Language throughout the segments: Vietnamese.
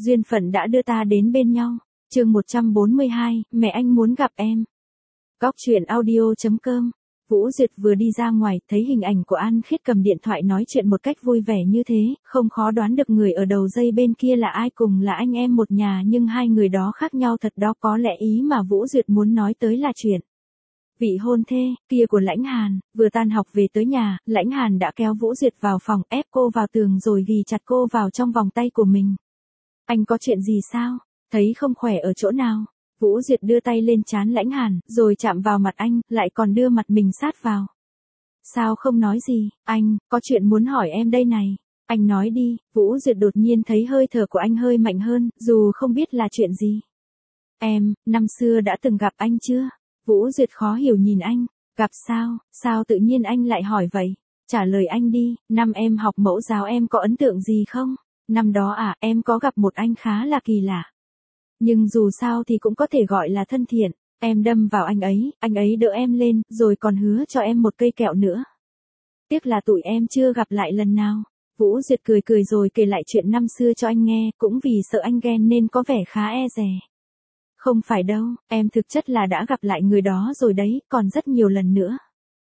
Duyên phận đã đưa ta đến bên nhau. Chương 142, mẹ anh muốn gặp em. Góc truyện audio.com. Vũ Duyệt vừa đi ra ngoài, thấy hình ảnh của An Khiết cầm điện thoại nói chuyện một cách vui vẻ như thế, không khó đoán được người ở đầu dây bên kia là ai, cùng là anh em một nhà, nhưng hai người đó khác nhau thật đó. Có lẽ ý mà Vũ Duyệt muốn nói tới là chuyện vị hôn thê kia của Lãnh Hàn. Vừa tan học về tới nhà, Lãnh Hàn đã kéo Vũ Duyệt vào phòng, ép cô vào tường rồi ghì chặt cô vào trong vòng tay của mình. Anh có chuyện gì sao? Thấy không khỏe ở chỗ nào? Vũ Duyệt đưa tay lên trán Lãnh Hàn, rồi chạm vào mặt anh, lại còn đưa mặt mình sát vào. Sao không nói gì? Anh, có chuyện muốn hỏi em đây này. Anh nói đi. Vũ Duyệt đột nhiên thấy hơi thở của anh hơi mạnh hơn, dù không biết là chuyện gì. Em, năm xưa đã từng gặp anh chưa? Vũ Duyệt khó hiểu nhìn anh. Gặp sao? Sao tự nhiên anh lại hỏi vậy? Trả lời anh đi, năm em học mẫu giáo em có ấn tượng gì không? Năm đó em có gặp một anh khá là kỳ lạ. Nhưng dù sao thì cũng có thể gọi là thân thiện. Em đâm vào anh ấy đỡ em lên, rồi còn hứa cho em một cây kẹo nữa. Tiếc là tụi em chưa gặp lại lần nào. Vũ Duyệt cười cười rồi kể lại chuyện năm xưa cho anh nghe, cũng vì sợ anh ghen nên có vẻ khá e dè. Không phải đâu, em thực chất là đã gặp lại người đó rồi đấy, còn rất nhiều lần nữa.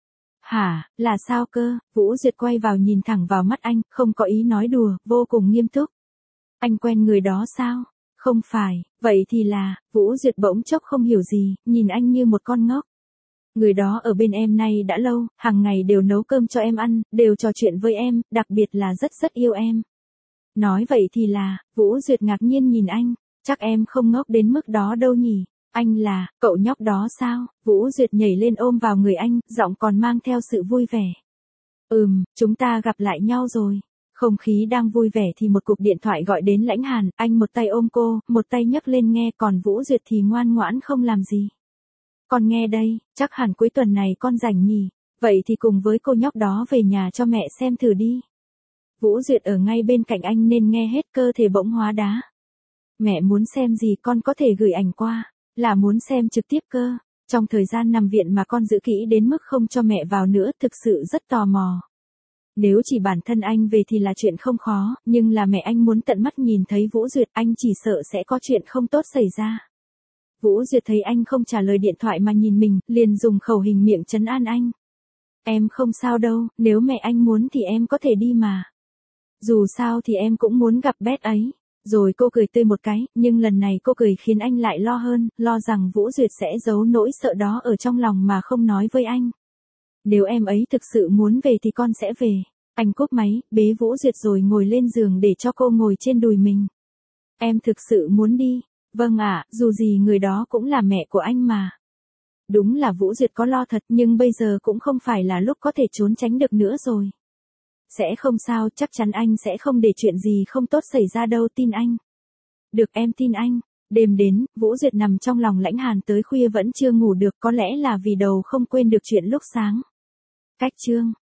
Hả, là sao cơ? Vũ Duyệt quay vào nhìn thẳng vào mắt anh, không có ý nói đùa, vô cùng nghiêm túc. Anh quen người đó sao? Không phải, vậy thì là, Vũ Duyệt bỗng chốc không hiểu gì, nhìn anh như một con ngốc. Người đó ở bên em nay đã lâu, hàng ngày đều nấu cơm cho em ăn, đều trò chuyện với em, đặc biệt là rất yêu em. Nói vậy thì là, Vũ Duyệt ngạc nhiên nhìn anh, chắc em không ngốc đến mức đó đâu nhỉ. Anh là, cậu nhóc đó sao? Vũ Duyệt nhảy lên ôm vào người anh, giọng còn mang theo sự vui vẻ. Chúng ta gặp lại nhau rồi. Không khí đang vui vẻ thì một cuộc điện thoại gọi đến Lãnh Hàn, anh một tay ôm cô, một tay nhấc lên nghe, còn Vũ Duyệt thì ngoan ngoãn không làm gì. Con nghe đây, chắc hẳn cuối tuần này con rảnh nhỉ, vậy thì cùng với cô nhóc đó về nhà cho mẹ xem thử đi. Vũ Duyệt ở ngay bên cạnh anh nên nghe hết, cơ thể bỗng hóa đá. Mẹ muốn xem gì con có thể gửi ảnh qua, là muốn xem trực tiếp cơ. Trong thời gian nằm viện mà con giữ kỹ đến mức không cho mẹ vào nữa, thực sự rất tò mò. Nếu chỉ bản thân anh về thì là chuyện không khó, nhưng là mẹ anh muốn tận mắt nhìn thấy Vũ Duyệt, anh chỉ sợ sẽ có chuyện không tốt xảy ra. Vũ Duyệt thấy anh không trả lời điện thoại mà nhìn mình, liền dùng khẩu hình miệng trấn an anh. Em không sao đâu, nếu mẹ anh muốn thì em có thể đi mà. Dù sao thì em cũng muốn gặp Bét ấy. Rồi cô cười tươi một cái, nhưng lần này cô cười khiến anh lại lo hơn, lo rằng Vũ Duyệt sẽ giấu nỗi sợ đó ở trong lòng mà không nói với anh. Nếu em ấy thực sự muốn về thì con sẽ về. Anh cúp máy, bế Vũ Duyệt rồi ngồi lên giường để cho cô ngồi trên đùi mình. Em thực sự muốn đi. Vâng ạ, dù gì người đó cũng là mẹ của anh mà. Đúng là Vũ Duyệt có lo thật, nhưng bây giờ cũng không phải là lúc có thể trốn tránh được nữa rồi. Sẽ không sao, chắc chắn anh sẽ không để chuyện gì không tốt xảy ra đâu, tin anh. Được, em tin anh. Đêm đến, Vũ Duyệt nằm trong lòng Lãnh Hàn tới khuya vẫn chưa ngủ được, có lẽ là vì đầu không quên được chuyện lúc sáng. Cách chương